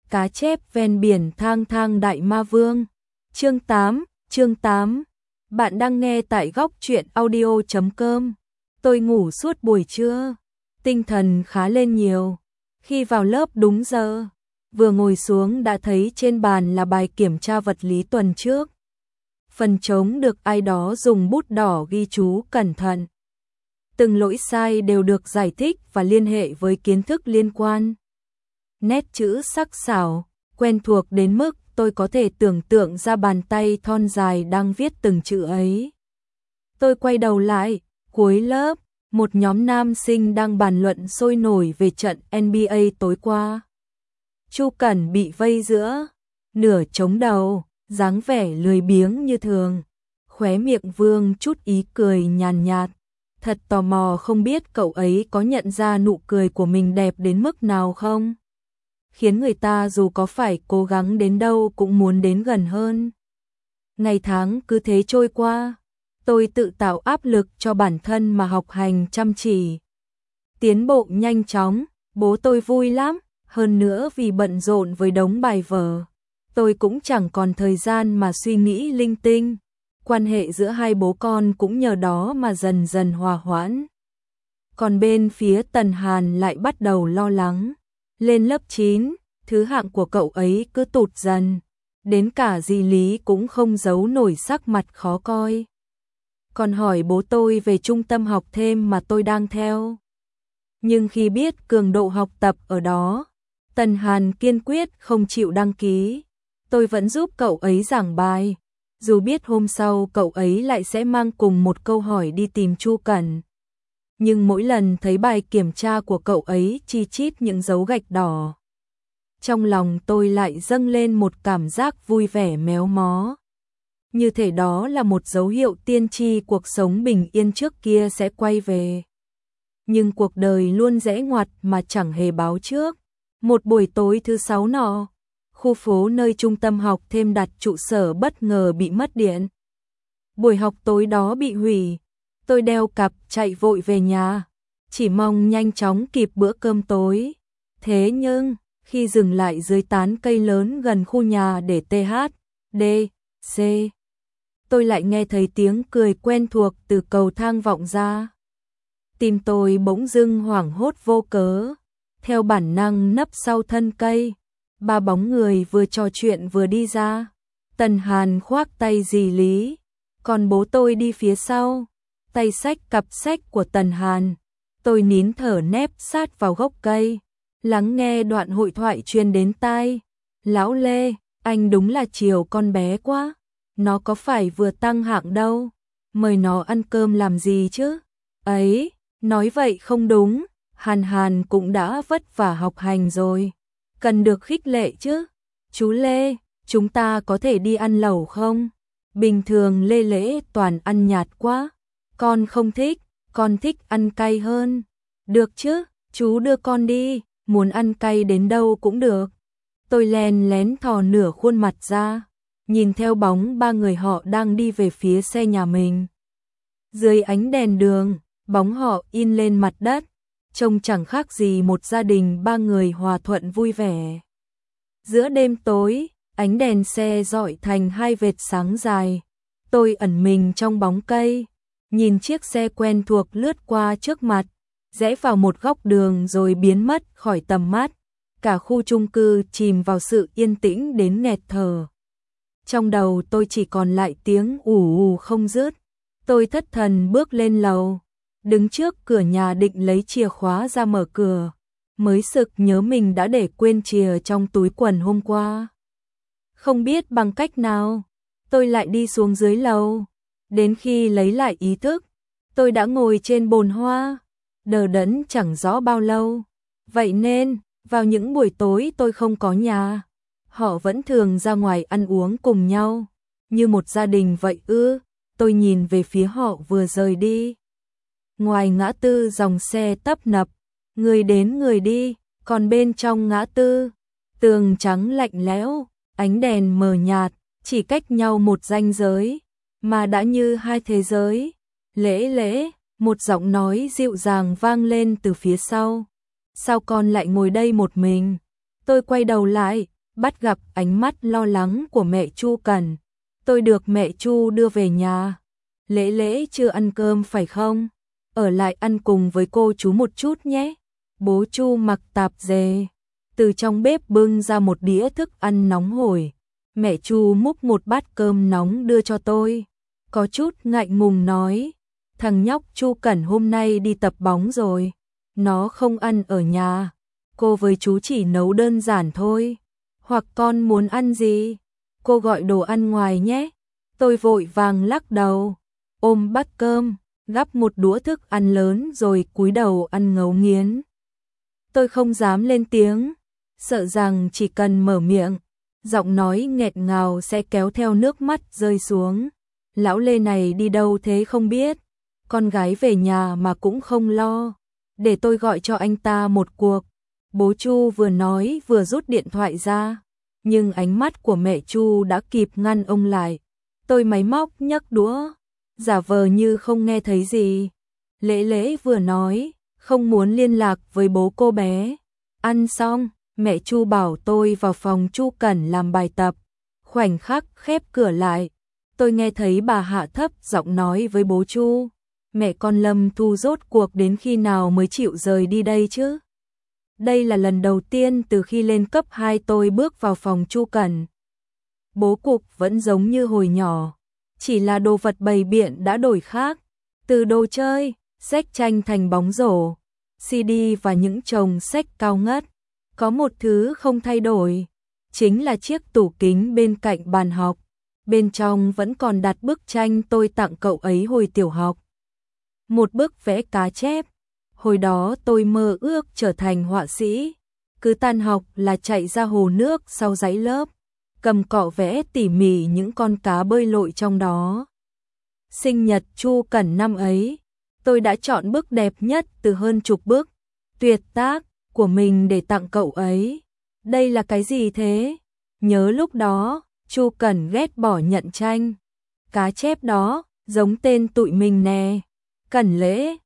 cá chép ven biển thang thang đại ma vương. Chương 8. Bạn đang nghe tại góc truyện audio.com. Tôi ngủ suốt buổi trưa, tinh thần khá lên nhiều. Khi vào lớp đúng giờ, vừa ngồi xuống đã thấy trên bàn là bài kiểm tra vật lý tuần trước. Phần trống được ai đó dùng bút đỏ ghi chú cẩn thận. Từng lỗi sai đều được giải thích và liên hệ với kiến thức liên quan. Nét chữ sắc sảo, quen thuộc đến mức tôi có thể tưởng tượng ra bàn tay thon dài đang viết từng chữ ấy. Tôi quay đầu lại, cuối lớp, một nhóm nam sinh đang bàn luận sôi nổi về trận NBA tối qua. Chu Cẩn bị vây giữa, nửa chống đầu, dáng vẻ lười biếng như thường. Khóe miệng vương chút ý cười nhàn nhạt. Thật tò mò không biết cậu ấy có nhận ra nụ cười của mình đẹp đến mức nào không? Khiến người ta dù có phải cố gắng đến đâu cũng muốn đến gần hơn. Ngày tháng cứ thế trôi qua, tôi tự tạo áp lực cho bản thân mà học hành chăm chỉ. Tiến bộ nhanh chóng, bố tôi vui lắm, hơn nữa vì bận rộn với đống bài vở. Tôi cũng chẳng còn thời gian mà suy nghĩ linh tinh. Quan hệ giữa hai bố con cũng nhờ đó mà dần dần hòa hoãn. Còn bên phía Tần Hàn lại bắt đầu lo lắng. Lên lớp 9, thứ hạng của cậu ấy cứ tụt dần. Đến cả dì Lý cũng không giấu nổi sắc mặt khó coi. Còn hỏi bố tôi về trung tâm học thêm mà tôi đang theo. Nhưng khi biết cường độ học tập ở đó, Tần Hàn kiên quyết không chịu đăng ký. Tôi vẫn giúp cậu ấy giảng bài. Dù biết hôm sau cậu ấy lại sẽ mang cùng một câu hỏi đi tìm Chu Cẩn. Nhưng mỗi lần thấy bài kiểm tra của cậu ấy chi chít những dấu gạch đỏ, trong lòng tôi lại dâng lên một cảm giác vui vẻ méo mó. Như thể đó là một dấu hiệu tiên tri cuộc sống bình yên trước kia sẽ quay về. Nhưng cuộc đời luôn rẽ ngoặt mà chẳng hề báo trước. Một buổi tối thứ 6 nọ, khu phố nơi trung tâm học thêm đặt trụ sở bất ngờ bị mất điện. Buổi học tối đó bị hủy. Tôi đeo cặp chạy vội về nhà, chỉ mong nhanh chóng kịp bữa cơm tối. Thế nhưng, khi dừng lại dưới tán cây lớn gần khu nhà để THDC, tôi lại nghe thấy tiếng cười quen thuộc từ cầu thang vọng ra. Tim tôi bỗng dưng hoảng hốt vô cớ, theo bản năng nấp sau thân cây. Ba bóng người vừa trò chuyện vừa đi ra. Tần Hàn khoác tay dì Lý, còn bố tôi đi phía sau, tay xách cặp sách của Tần Hàn. Tôi nín thở nép sát vào gốc cây, lắng nghe đoạn hội thoại truyền đến tai. Lão Lê, anh đúng là chiều con bé quá. Nó có phải vừa tăng hạng đâu, mời nó ăn cơm làm gì chứ? Ấy, nói vậy không đúng, Hàn cũng đã vất vả học hành rồi, cần được khích lệ chứ. Chú Lê, chúng ta có thể đi ăn lẩu không? Bình thường Lê Lễ toàn ăn nhạt quá. Con không thích, con thích ăn cay hơn. Được chứ, chú đưa con đi, muốn ăn cay đến đâu cũng được. Tôi len lén thò nửa khuôn mặt ra, nhìn theo bóng ba người họ đang đi về phía xe nhà mình. Dưới ánh đèn đường, bóng họ in lên mặt đất, trông chẳng khác gì một gia đình ba người hòa thuận vui vẻ. Giữa đêm tối, ánh đèn xe rọi thành hai vệt sáng dài. Tôi ẩn mình trong bóng cây, nhìn chiếc xe quen thuộc lướt qua trước mặt, rẽ vào một góc đường rồi biến mất khỏi tầm mắt. Cả khu chung cư chìm vào sự yên tĩnh đến nghẹt thở. Trong đầu tôi chỉ còn lại tiếng ù ù không dứt. Tôi thất thần bước lên lầu, đứng trước cửa nhà định lấy chìa khóa ra mở cửa, mới sực nhớ mình đã để quên chìa trong túi quần hôm qua. Không biết bằng cách nào, tôi lại đi xuống dưới lầu. Đến khi lấy lại ý thức, tôi đã ngồi trên bồn hoa, đờ đẫn chẳng rõ bao lâu. Vậy nên, vào những buổi tối tôi không có nhà, họ vẫn thường ra ngoài ăn uống cùng nhau, như một gia đình vậy ư? Tôi nhìn về phía họ vừa rời đi. Ngoài ngã tư dòng xe tấp nập, người đến người đi, còn bên trong ngã tư, tường trắng lạnh lẽo, ánh đèn mờ nhạt, chỉ cách nhau một ranh giới, mà đã như hai thế giới. Lễ Lễ, một giọng nói dịu dàng vang lên từ phía sau. Sao con lại ngồi đây một mình? Tôi quay đầu lại, bắt gặp ánh mắt lo lắng của mẹ Chu Cẩn. Tôi được mẹ Chu đưa về nhà. Lễ Lễ chưa ăn cơm phải không? Ở lại ăn cùng với cô chú một chút nhé. Bố Chu mặc tạp dề, từ trong bếp bưng ra một đĩa thức ăn nóng hổi. Mẹ Chu múc một bát cơm nóng đưa cho tôi. Có chút ngại ngùng nói, thằng nhóc Chu Cẩn hôm nay đi tập bóng rồi. Nó không ăn ở nhà. Cô với chú chỉ nấu đơn giản thôi. Hoặc con muốn ăn gì? Cô gọi đồ ăn ngoài nhé. Tôi vội vàng lắc đầu, ôm bát cơm, gắp một đũa thức ăn lớn rồi cúi đầu ăn ngấu nghiến. Tôi không dám lên tiếng, sợ rằng chỉ cần mở miệng, giọng nói nghẹt ngào sẽ kéo theo nước mắt rơi xuống. Lão Lê này đi đâu thế không biết, con gái về nhà mà cũng không lo. Để tôi gọi cho anh ta một cuộc. Bố Chu vừa nói vừa rút điện thoại ra, nhưng ánh mắt của mẹ Chu đã kịp ngăn ông lại. Tôi máy móc nhấc đũa, giả vờ như không nghe thấy gì. Lễ Lễ vừa nói, không muốn liên lạc với bố cô bé. Ăn xong, mẹ Chu bảo tôi vào phòng Chu Cẩn làm bài tập. Khoảnh khắc khép cửa lại, tôi nghe thấy bà hạ thấp giọng nói với bố Chu. Mẹ con Lâm Thu rốt cuộc đến khi nào mới chịu rời đi đây chứ? Đây là lần đầu tiên từ khi lên cấp 2 tôi bước vào phòng Chu Cẩn. Bố cục vẫn giống như hồi nhỏ, chỉ là đồ vật bày biện đã đổi khác. Từ đồ chơi, sách tranh thành bóng rổ, CD và những chồng sách cao ngất. Có một thứ không thay đổi, chính là chiếc tủ kính bên cạnh bàn học. Bên trong vẫn còn đặt bức tranh tôi tặng cậu ấy hồi tiểu học. Một bức vẽ cá chép. Hồi đó tôi mơ ước trở thành họa sĩ. Cứ tan học là chạy ra hồ nước sau dãy lớp, cầm cọ vẽ tỉ mỉ những con cá bơi lội trong đó. Sinh nhật Chu Cẩn năm ấy, tôi đã chọn bức đẹp nhất từ hơn chục bức tuyệt tác của mình để tặng cậu ấy. Đây là cái gì thế? Nhớ lúc đó, Chu Cẩn ghét bỏ nhận tranh. Cá chép đó, giống tên tụi mình nè. Cẩn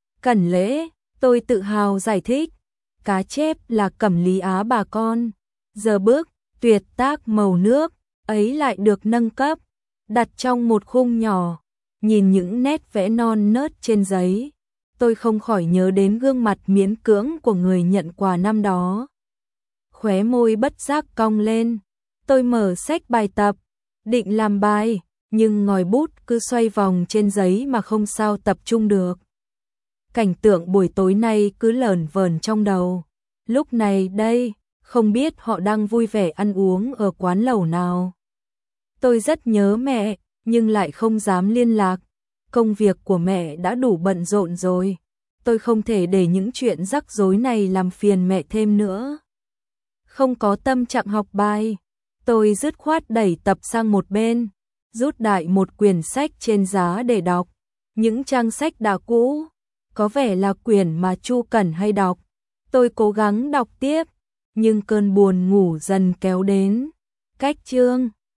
Lễ, tôi tự hào giải thích. Cá chép là Cẩm Lý Á bà con. Giờ bức tuyệt tác màu nước ấy lại được nâng cấp, đặt trong một khung nhỏ. Nhìn những nét vẽ non nớt trên giấy, tôi không khỏi nhớ đến gương mặt miễn cưỡng của người nhận quà năm đó. Khóe môi bất giác cong lên, tôi mở sách bài tập, định làm bài, nhưng ngòi bút cứ xoay vòng trên giấy mà không sao tập trung được. Cảnh tượng buổi tối nay cứ lởn vởn trong đầu. Lúc này đây, không biết họ đang vui vẻ ăn uống ở quán lẩu nào. Tôi rất nhớ mẹ, nhưng lại không dám liên lạc. Công việc của mẹ đã đủ bận rộn rồi. Tôi không thể để những chuyện rắc rối này làm phiền mẹ thêm nữa. Không có tâm trạng học bài, tôi dứt khoát đẩy tập sang một bên, rút đại một quyển sách trên giá để đọc. Những trang sách đã cũ, có vẻ là quyển mà Chu Cẩn hay đọc. Tôi cố gắng đọc tiếp, nhưng cơn buồn ngủ dần kéo đến. Cách chương